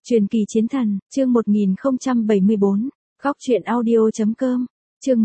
Truyền kỳ chiến thần, chương 1074, góc truyện audio.com, chương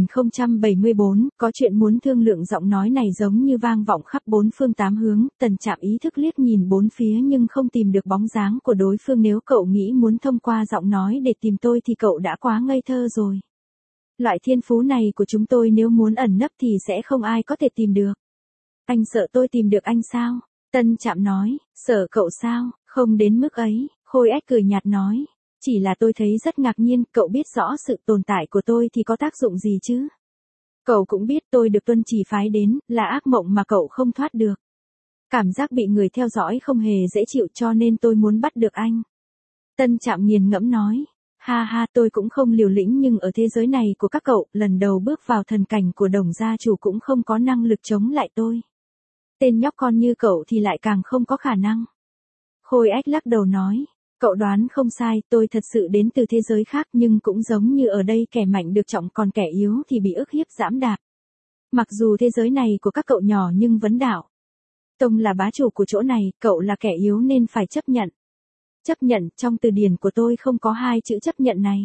1074, có chuyện muốn thương lượng. Giọng nói này giống như vang vọng khắp bốn phương tám hướng. Tần Trạm ý thức liếc nhìn bốn phía nhưng không tìm được bóng dáng của đối phương. Nếu cậu nghĩ muốn thông qua giọng nói để tìm tôi thì cậu đã quá ngây thơ rồi. Loại thiên phú này của chúng tôi nếu muốn ẩn nấp thì sẽ không ai có thể tìm được. Anh sợ tôi tìm được anh sao? Tân Trạm nói, sợ cậu sao? Không đến mức ấy. Khôi Ách cười nhạt nói, chỉ là tôi thấy rất ngạc nhiên, cậu biết rõ sự tồn tại của tôi thì có tác dụng gì chứ? Cậu cũng biết tôi được Tuân Chỉ phái đến, là ác mộng mà cậu không thoát được. Cảm giác bị người theo dõi không hề dễ chịu cho nên tôi muốn bắt được anh. Tân Trạm nghiền ngẫm nói, ha ha, tôi cũng không liều lĩnh nhưng ở thế giới này của các cậu, lần đầu bước vào thần cảnh của Đồng gia chủ cũng không có năng lực chống lại tôi. Tên nhóc con như cậu thì lại càng không có khả năng. Khôi Ách lắc đầu nói, cậu đoán không sai, tôi thật sự đến từ thế giới khác nhưng cũng giống như ở đây kẻ mạnh được trọng còn kẻ yếu thì bị ức hiếp giẫm đạp. Mặc dù thế giới này của các cậu nhỏ nhưng vấn đạo. Tông là bá chủ của chỗ này, cậu là kẻ yếu nên phải chấp nhận. Chấp nhận, trong từ điển của tôi không có hai chữ chấp nhận này.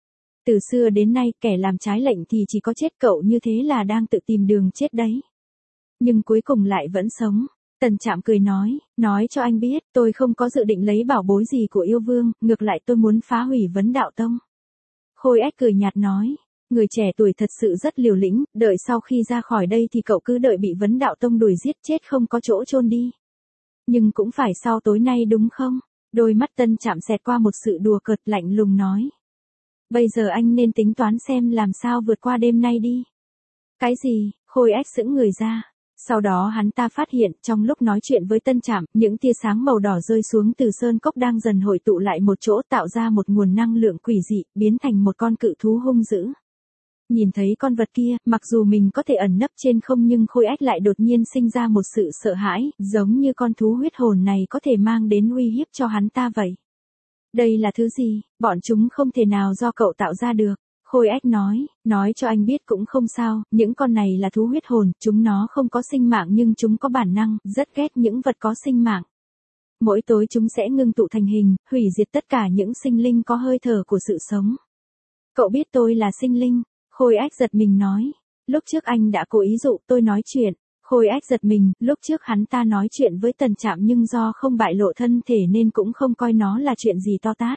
Từ xưa đến nay kẻ làm trái lệnh thì chỉ có chết, cậu như thế là đang tự tìm đường chết đấy. Nhưng cuối cùng lại vẫn sống. Tần Trạm cười nói cho anh biết, tôi không có dự định lấy bảo bối gì của yêu vương, ngược lại tôi muốn phá hủy Vấn Đạo Tông. Khôi Ách cười nhạt nói, người trẻ tuổi thật sự rất liều lĩnh, đợi sau khi ra khỏi đây thì cậu cứ đợi bị Vấn Đạo Tông đuổi giết chết không có chỗ chôn đi. Nhưng cũng phải sau tối nay đúng không? Đôi mắt Tân Trạm xẹt qua một sự đùa cợt, lạnh lùng nói. Bây giờ anh nên tính toán xem làm sao vượt qua đêm nay đi. Cái gì? Khôi Ách sững người ra. Sau đó hắn ta phát hiện, trong lúc nói chuyện với Tân Trạm, những tia sáng màu đỏ rơi xuống từ sơn cốc đang dần hội tụ lại một chỗ, tạo ra một nguồn năng lượng quỷ dị, biến thành một con cự thú hung dữ. Nhìn thấy con vật kia, mặc dù mình có thể ẩn nấp trên không nhưng Khôi Ách lại đột nhiên sinh ra một sự sợ hãi, giống như con thú huyết hồn này có thể mang đến uy hiếp cho hắn ta vậy. Đây là thứ gì? Bọn chúng không thể nào do cậu tạo ra được. Khôi Ách nói cho anh biết cũng không sao, những con này là thú huyết hồn, chúng nó không có sinh mạng nhưng chúng có bản năng, rất ghét những vật có sinh mạng. Mỗi tối chúng sẽ ngưng tụ thành hình, hủy diệt tất cả những sinh linh có hơi thở của sự sống. Cậu biết tôi là sinh linh? Khôi Ách giật mình nói. Lúc trước anh đã cố ý dụ tôi nói chuyện. Khôi Ách giật mình, lúc trước hắn ta nói chuyện với Tần Trạm nhưng do không bại lộ thân thể nên cũng không coi nó là chuyện gì to tát.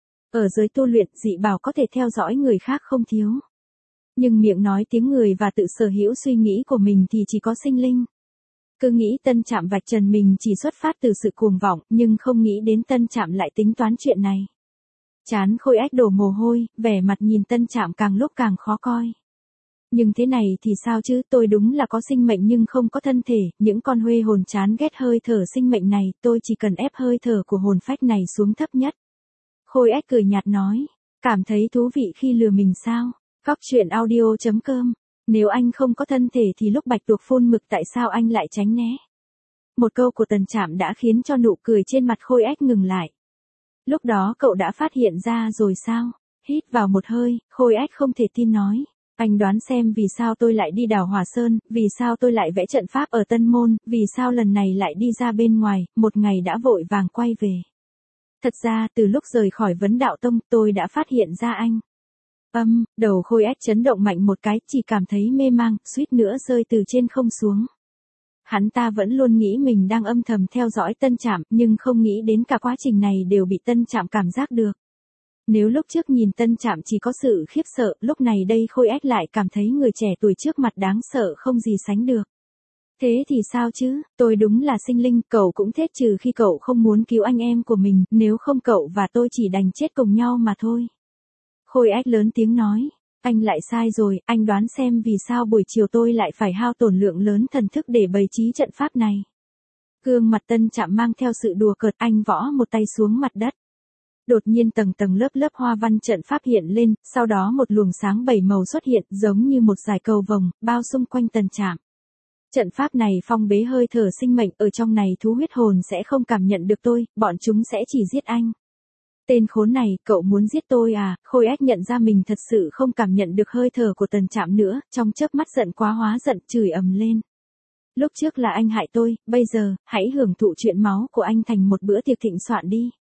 Ở giới tu luyện, dị bảo có thể theo dõi người khác không thiếu. Nhưng miệng nói tiếng người và tự sở hữu suy nghĩ của mình thì chỉ có sinh linh. Cứ nghĩ Tân Trạm vạch trần mình chỉ xuất phát từ sự cuồng vọng, nhưng không nghĩ đến Tân Trạm lại tính toán chuyện này. Trán Khôi Ách đổ mồ hôi, vẻ mặt nhìn Tân Trạm càng lúc càng khó coi. Nhưng thế này thì sao chứ, tôi đúng là có sinh mệnh nhưng không có thân thể, những con huê hồn chán ghét hơi thở sinh mệnh này, tôi chỉ cần ép hơi thở của hồn phách này xuống thấp nhất. Khôi Ách cười nhạt nói, cảm thấy thú vị khi lừa mình sao? Góc truyện audio.com, nếu anh không có thân thể thì lúc Bạch Tuộc phun mực tại sao anh lại tránh né? Một câu của Tần Trạm đã khiến cho nụ cười trên mặt Khôi Ách ngừng lại. Lúc đó cậu đã phát hiện ra rồi sao? Hít vào một hơi, Khôi Ách không thể tin nói. Anh đoán xem vì sao tôi lại đi đào Hỏa Sơn, vì sao tôi lại vẽ trận pháp ở Tân Môn, vì sao lần này lại đi ra bên ngoài, một ngày đã vội vàng quay về. Thật ra, từ lúc rời khỏi Vấn Đạo Tông, tôi đã phát hiện ra anh. Đầu Khôi Ách chấn động mạnh một cái, chỉ cảm thấy mê mang, suýt nữa rơi từ trên không xuống. Hắn ta vẫn luôn nghĩ mình đang âm thầm theo dõi Tân Trạm, nhưng không nghĩ đến cả quá trình này đều bị Tân Trạm cảm giác được. Nếu lúc trước nhìn Tân Trạm chỉ có sự khiếp sợ, lúc này đây Khôi Ách lại cảm thấy người trẻ tuổi trước mặt đáng sợ không gì sánh được. Thế thì sao chứ, tôi đúng là sinh linh, cậu cũng thế trừ khi cậu không muốn cứu anh em của mình, nếu không cậu và tôi chỉ đành chết cùng nhau mà thôi. Khôi Ách lớn tiếng nói, anh lại sai rồi, anh đoán xem vì sao buổi chiều tôi lại phải hao tổn lượng lớn thần thức để bày trí trận pháp này. Gương mặt Tân Trạm mang theo sự đùa cợt, anh võ một tay xuống mặt đất. Đột nhiên tầng tầng lớp lớp hoa văn trận pháp hiện lên, sau đó một luồng sáng bảy màu xuất hiện giống như một dải cầu vồng, bao xung quanh Tần Trạm. Trận pháp này phong bế hơi thở sinh mệnh, ở trong này thú huyết hồn sẽ không cảm nhận được tôi, bọn chúng sẽ chỉ giết anh. Tên khốn này, cậu muốn giết tôi à? Khôi Ách nhận ra mình thật sự không cảm nhận được hơi thở của Tần Trạm nữa, trong chớp mắt giận quá hóa giận, chửi ầm lên. Lúc trước là anh hại tôi, bây giờ, hãy hưởng thụ chuyện máu của anh thành một bữa tiệc thịnh soạn đi.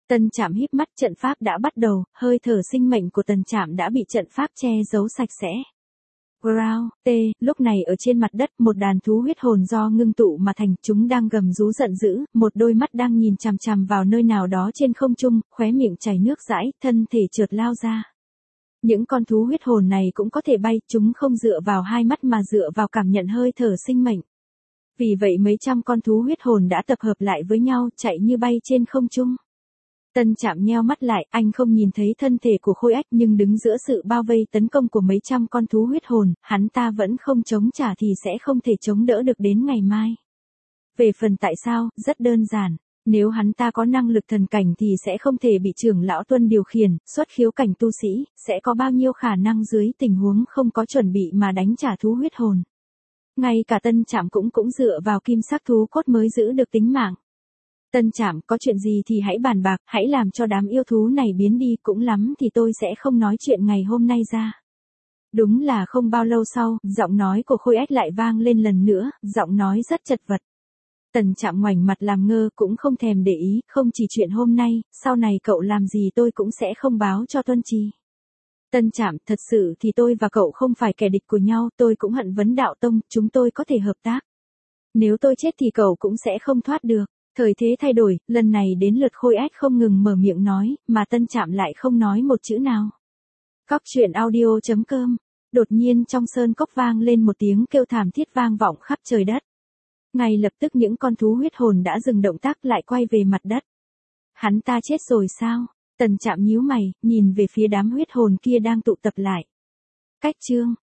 Tân Trạm híp mắt, trận pháp đã bắt đầu, hơi thở sinh mệnh của Tần Trạm đã bị trận pháp che giấu sạch sẽ. Ground, lúc này ở trên mặt đất, một đàn thú huyết hồn do ngưng tụ mà thành, chúng đang gầm rú giận dữ, một đôi mắt đang nhìn chằm chằm vào nơi nào đó trên không trung, khóe miệng chảy nước dãi, thân thể chợt lao ra. Những con thú huyết hồn này cũng có thể bay, chúng không dựa vào hai mắt mà dựa vào cảm nhận hơi thở sinh mệnh. Vì vậy mấy trăm con thú huyết hồn đã tập hợp lại với nhau, chạy như bay trên không trung. Tân Trạm nheo mắt lại, anh không nhìn thấy thân thể của Khôi Ách nhưng đứng giữa sự bao vây tấn công của mấy trăm con thú huyết hồn, hắn ta vẫn không chống trả thì sẽ không thể chống đỡ được đến ngày mai. Về phần tại sao, rất đơn giản. Nếu hắn ta có năng lực thần cảnh thì sẽ không thể bị trưởng lão Tuân điều khiển, xuất khiếu cảnh tu sĩ, sẽ có bao nhiêu khả năng dưới tình huống không có chuẩn bị mà đánh trả thú huyết hồn. Ngay cả Tân Trạm cũng dựa vào kim sắc thú cốt mới giữ được tính mạng. Tân Trạm, có chuyện gì thì hãy bàn bạc, hãy làm cho đám yêu thú này biến đi, cũng lắm thì tôi sẽ không nói chuyện ngày hôm nay ra. Đúng là không bao lâu sau, giọng nói của Khôi Ách lại vang lên lần nữa, giọng nói rất chật vật. Tần Trạm ngoảnh mặt làm ngơ, cũng không thèm để ý, không chỉ chuyện hôm nay, sau này cậu làm gì tôi cũng sẽ không báo cho Tuân Trì. Tân Trạm, thật sự thì tôi và cậu không phải kẻ địch của nhau, tôi cũng hận Vấn Đạo Tông, chúng tôi có thể hợp tác. Nếu tôi chết thì cậu cũng sẽ không thoát được. Thời thế thay đổi, lần này đến lượt Khôi Ách không ngừng mở miệng nói, mà Tân Trạm lại không nói một chữ nào. Cóc truyện audio.com. Đột nhiên trong sơn cốc vang lên một tiếng kêu thảm thiết vang vọng khắp trời đất. Ngay lập tức những con thú huyết hồn đã dừng động tác lại quay về mặt đất. Hắn ta chết rồi sao? Tần Trạm nhíu mày, nhìn về phía đám huyết hồn kia đang tụ tập lại. Cách chương